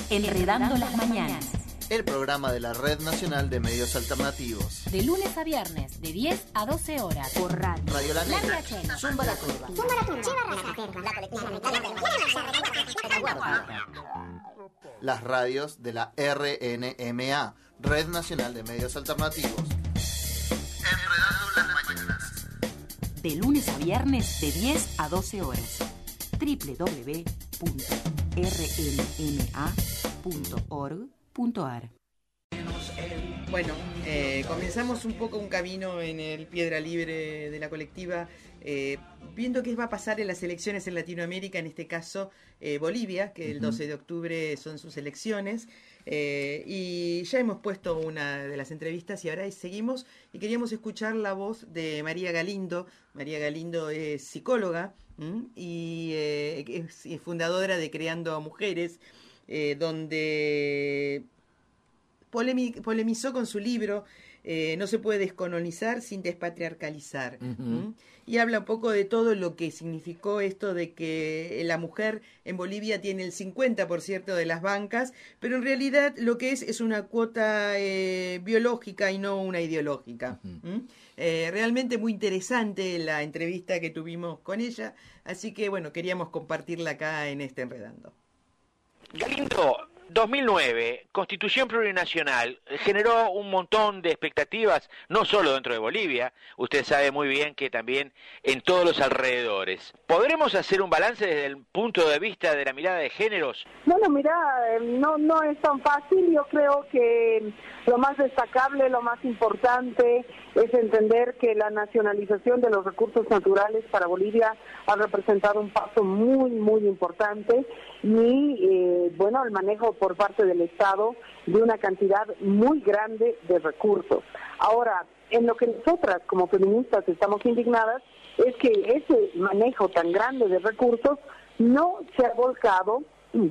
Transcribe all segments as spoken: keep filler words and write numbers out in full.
Enredando las mañanas. El programa de la Red Nacional de Medios Alternativos. De lunes a viernes, de diez a doce horas. Por radio. Radio La Negra. La Chena. Zumba la Turba. Zumba la Turba. La colectiva. Las radios de la R N M A, Red Nacional de Medios Alternativos. Enredando las mañanas. De lunes a viernes, de diez a doce horas. doble u doble u doble u punto r n m a punto org punto a r. Bueno, eh, comenzamos un poco un camino en el Piedra Libre de la colectiva, eh, viendo qué va a pasar en las elecciones en Latinoamérica, en este caso eh, Bolivia, que el doce de octubre son sus elecciones, eh, y ya hemos puesto una de las entrevistas y ahora seguimos y queríamos escuchar la voz de María Galindo. María Galindo es psicóloga ¿m? y eh, es fundadora de Creando Mujeres, eh, donde Polemi- polemizó con su libro eh, No se puede descolonizar sin despatriarcalizar. Uh-huh. ¿Mm? Y habla un poco de todo lo que significó esto de que la mujer en Bolivia tiene el cincuenta por ciento de las bancas, pero en realidad lo que es es una cuota eh, biológica y no una ideológica. Uh-huh. ¿Mm? Eh, realmente muy interesante la entrevista que tuvimos con ella, así que bueno, queríamos compartirla acá en este Enredando. Galindo, dos mil nueve, Constitución Plurinacional, generó un montón de expectativas, no solo dentro de Bolivia, usted sabe muy bien que también en todos los alrededores. ¿Podremos hacer un balance desde el punto de vista de la mirada de géneros? Bueno, mira, no, no es tan fácil. Yo creo que lo más destacable, lo más importante es entender que la nacionalización de los recursos naturales para Bolivia ha representado un paso muy, muy importante y, eh, bueno, el manejo por parte del Estado de una cantidad muy grande de recursos. Ahora, en lo que nosotras como feministas estamos indignadas es que ese manejo tan grande de recursos no se ha volcado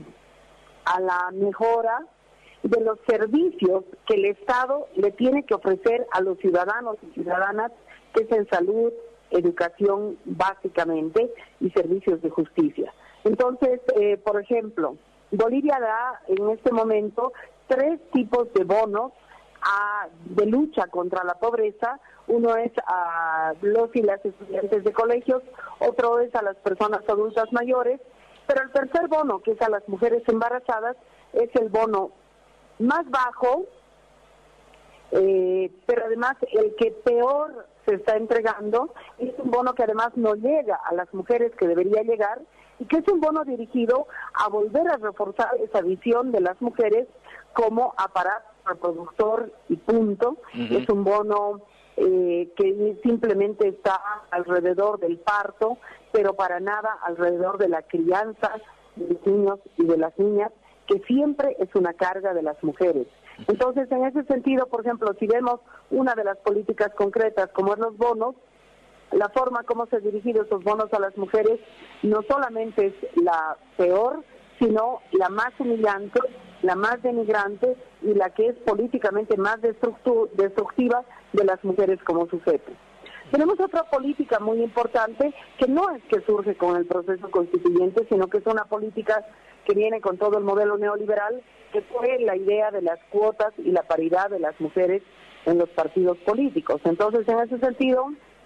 a la mejora de los servicios que el Estado le tiene que ofrecer a los ciudadanos y ciudadanas, que es en salud, educación básicamente y servicios de justicia. Entonces, eh, por ejemplo, Bolivia da en este momento tres tipos de bonos a, de lucha contra la pobreza. Uno es a los y las estudiantes de colegios, otro es a las personas adultas mayores, pero el tercer bono, que es a las mujeres embarazadas, es el bono más bajo, eh, pero además el que peor se está entregando, es un bono que además no llega a las mujeres que debería llegar, y que es un bono dirigido a volver a reforzar esa visión de las mujeres como aparato reproductor y punto. Uh-huh. Es un bono eh, que simplemente está alrededor del parto, pero para nada alrededor de la crianza de los niños y de las niñas, que siempre es una carga de las mujeres. Entonces, en ese sentido, por ejemplo, si vemos una de las políticas concretas, como es los bonos, la forma como se han dirigido esos bonos a las mujeres no solamente es la peor, sino la más humillante, la más denigrante y la que es políticamente más destructu- destructiva de las mujeres como sujetos. Tenemos otra política muy importante que no es que surge con el proceso constituyente, sino que es una política que viene con todo el modelo neoliberal, que fue la idea de las cuotas y la paridad de las mujeres en los partidos políticos. Entonces, en ese sentido,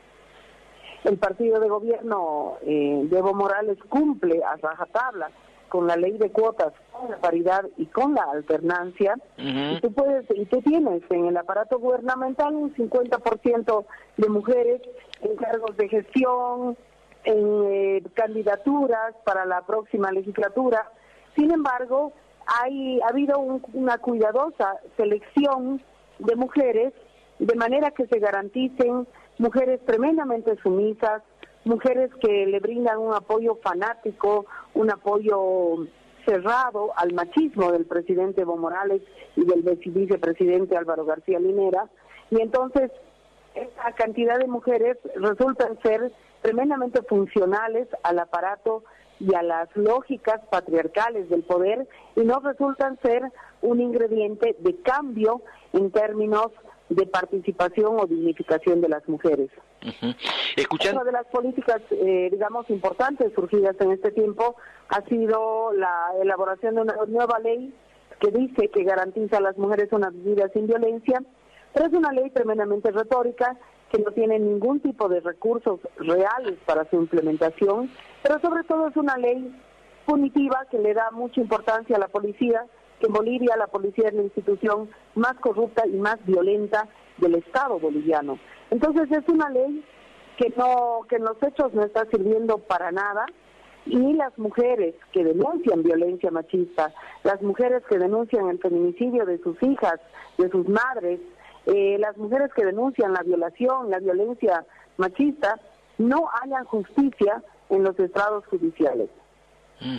el partido de gobierno eh, de Evo Morales cumple a rajatabla con la ley de cuotas, con la paridad y con la alternancia. Uh-huh. Y tú puedes, y tú tienes en el aparato gubernamental un cincuenta por ciento de mujeres en cargos de gestión, en eh, candidaturas para la próxima legislatura. Sin embargo, hay ha habido un, una cuidadosa selección de mujeres, de manera que se garanticen mujeres tremendamente sumisas, mujeres que le brindan un apoyo fanático, un apoyo cerrado al machismo del presidente Evo Morales y del vicepresidente Álvaro García Linera, y entonces esta cantidad de mujeres resultan ser tremendamente funcionales al aparato y a las lógicas patriarcales del poder, y no resultan ser un ingrediente de cambio en términos de participación o dignificación de las mujeres. Uh-huh. Escuchando... Una de las políticas, eh, digamos, importantes surgidas en este tiempo ha sido la elaboración de una nueva ley que dice que garantiza a las mujeres una vida sin violencia, pero es una ley tremendamente retórica que no tiene ningún tipo de recursos reales para su implementación, pero sobre todo es una ley punitiva que le da mucha importancia a la policía, que en Bolivia la policía es la institución más corrupta y más violenta del Estado boliviano. Entonces es una ley que no que en los hechos no está sirviendo para nada, y las mujeres que denuncian violencia machista, las mujeres que denuncian el feminicidio de sus hijas, de sus madres, eh, las mujeres que denuncian la violación, la violencia machista, no hallan justicia en los estrados judiciales. Mm.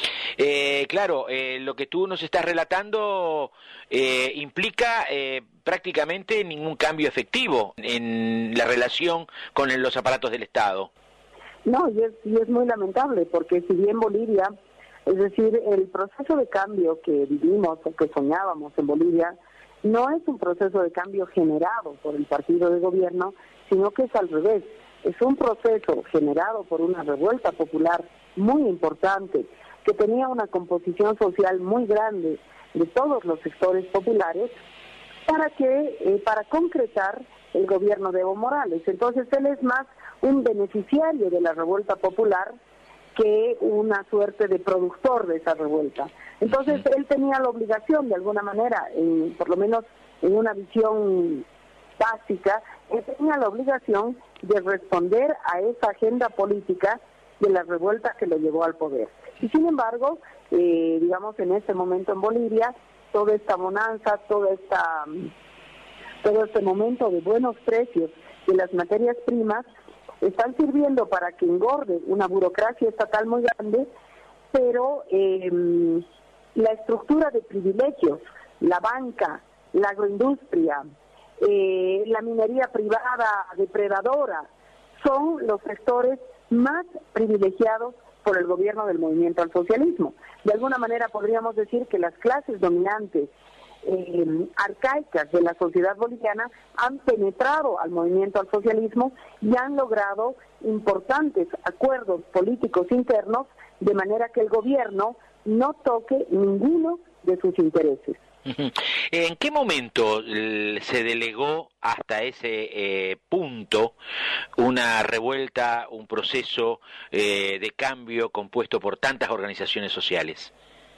Eh, claro, eh, lo que tú nos estás relatando eh, implica eh, prácticamente ningún cambio efectivo en la relación con los aparatos del Estado. No, y es, y es muy lamentable, porque si bien Bolivia, es decir, el proceso de cambio que vivimos o que soñábamos en Bolivia, no es un proceso de cambio generado por el partido de gobierno, sino que es al revés. Es un proceso generado por una revuelta popular muy importante, que tenía una composición social muy grande de todos los sectores populares, para que eh, para concretar el gobierno de Evo Morales. Entonces él es más un beneficiario de la revuelta popular que una suerte de productor de esa revuelta. Entonces él tenía la obligación, de alguna manera, en, por lo menos en una visión básica, él tenía la obligación de responder a esa agenda política de la revuelta que lo llevó al poder. Y sin embargo, eh, digamos, en este momento en Bolivia, toda esta bonanza, toda esta, todo este momento de buenos precios de las materias primas, están sirviendo para que engorde una burocracia estatal muy grande, pero eh, la estructura de privilegios, la banca, la agroindustria, eh, la minería privada depredadora, son los sectores más privilegiados por el gobierno del movimiento al socialismo. De alguna manera podríamos decir que las clases dominantes eh, arcaicas de la sociedad boliviana han penetrado al movimiento al socialismo y han logrado importantes acuerdos políticos internos, de manera que el gobierno no toque ninguno de sus intereses. ¿En qué momento se delegó hasta ese eh, punto una revuelta, un proceso eh, de cambio compuesto por tantas organizaciones sociales?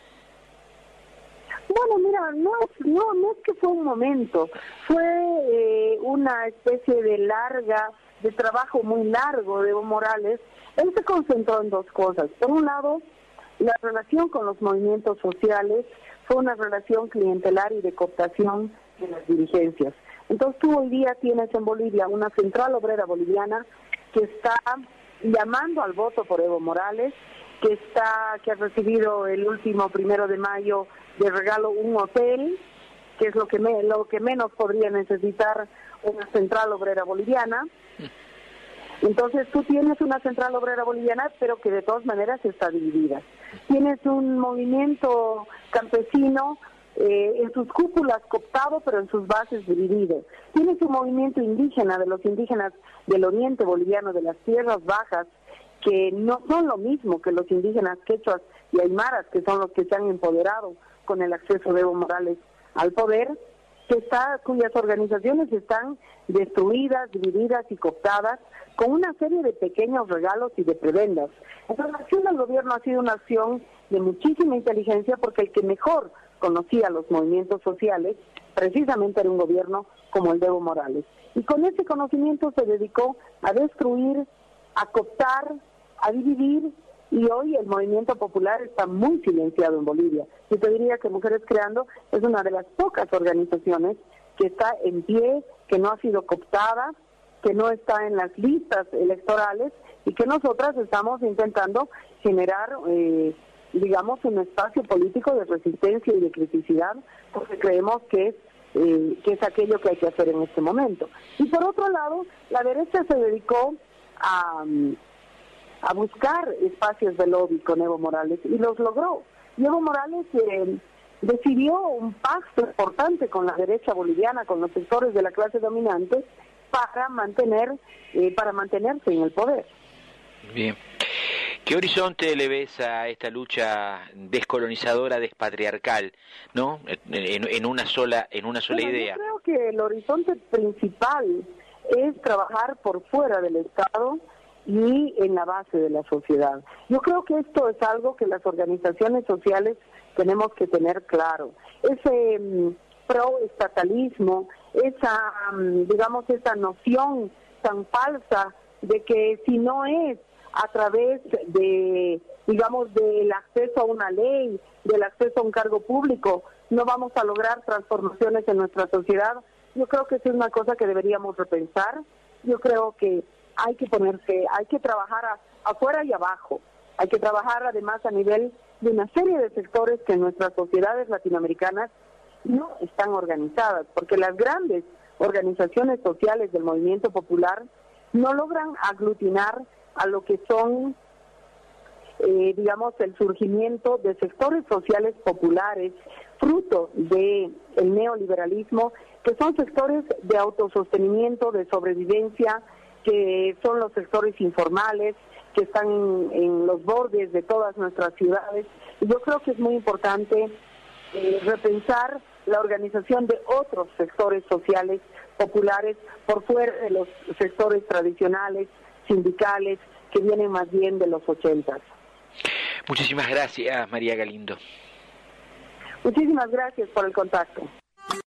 Bueno, mira, no es, no, no es que fue un momento, fue eh, una especie de larga, de trabajo muy largo de Evo Morales. Él se concentró en dos cosas. Por un lado, la relación con los movimientos sociales fue una relación clientelar y de cooptación de las dirigencias. Entonces tú hoy día tienes en Bolivia una central obrera boliviana que está llamando al voto por Evo Morales, que está que ha recibido el último primero de mayo de regalo un hotel, que es lo que me, lo que menos podría necesitar una central obrera boliviana. Entonces tú tienes una central obrera boliviana, pero que de todas maneras está dividida. Tienes un movimiento campesino eh, en sus cúpulas cooptado, pero en sus bases dividido. Tienes un movimiento indígena de los indígenas del oriente boliviano, de las tierras bajas, que no son lo mismo que los indígenas quechuas y aymaras, que son los que se han empoderado con el acceso de Evo Morales al poder, que está, cuyas organizaciones están destruidas, divididas y cooptadas, con una serie de pequeños regalos y de prebendas. Entonces la acción del gobierno ha sido una acción de muchísima inteligencia, porque el que mejor conocía los movimientos sociales precisamente era un gobierno como el de Evo Morales. Y con ese conocimiento se dedicó a destruir, a cooptar, a dividir, y hoy el movimiento popular está muy silenciado en Bolivia. Yo te diría que Mujeres Creando es una de las pocas organizaciones que está en pie, que no ha sido cooptada, que no está en las listas electorales, y que nosotras estamos intentando generar, eh, digamos, un espacio político de resistencia y de criticidad, porque creemos que es, eh, que es aquello que hay que hacer en este momento. Y por otro lado, la derecha se dedicó a... a buscar espacios de lobby con Evo Morales, y los logró. Y Evo Morales eh, decidió un pacto importante con la derecha boliviana, con los sectores de la clase dominante, para mantener, eh, para mantenerse en el poder. Bien. ¿Qué horizonte le ves a esta lucha descolonizadora, despatriarcal, no? En, en una sola, en una sola bueno, idea. Yo creo que el horizonte principal es trabajar por fuera del Estado y en la base de la sociedad. Yo creo que esto es algo que las organizaciones sociales tenemos que tener claro. Ese um, pro-estatalismo, esa, um, digamos, esa noción tan falsa de que si no es a través de, digamos, del acceso a una ley, del acceso a un cargo público, no vamos a lograr transformaciones en nuestra sociedad. Yo creo que eso es una cosa que deberíamos repensar. Yo creo que hay que ponerse, hay que trabajar a, afuera y abajo. Hay que trabajar además a nivel de una serie de sectores que en nuestras sociedades latinoamericanas no están organizadas, porque las grandes organizaciones sociales del movimiento popular no logran aglutinar a lo que son, eh, digamos, el surgimiento de sectores sociales populares, fruto del neoliberalismo, que son sectores de autosostenimiento, de sobrevivencia, que son los sectores informales, que están en los bordes de todas nuestras ciudades. Y yo creo que es muy importante eh, repensar la organización de otros sectores sociales populares por fuera de los sectores tradicionales, sindicales, que vienen más bien de los ochentas. Muchísimas gracias, María Galindo. Muchísimas gracias por el contacto.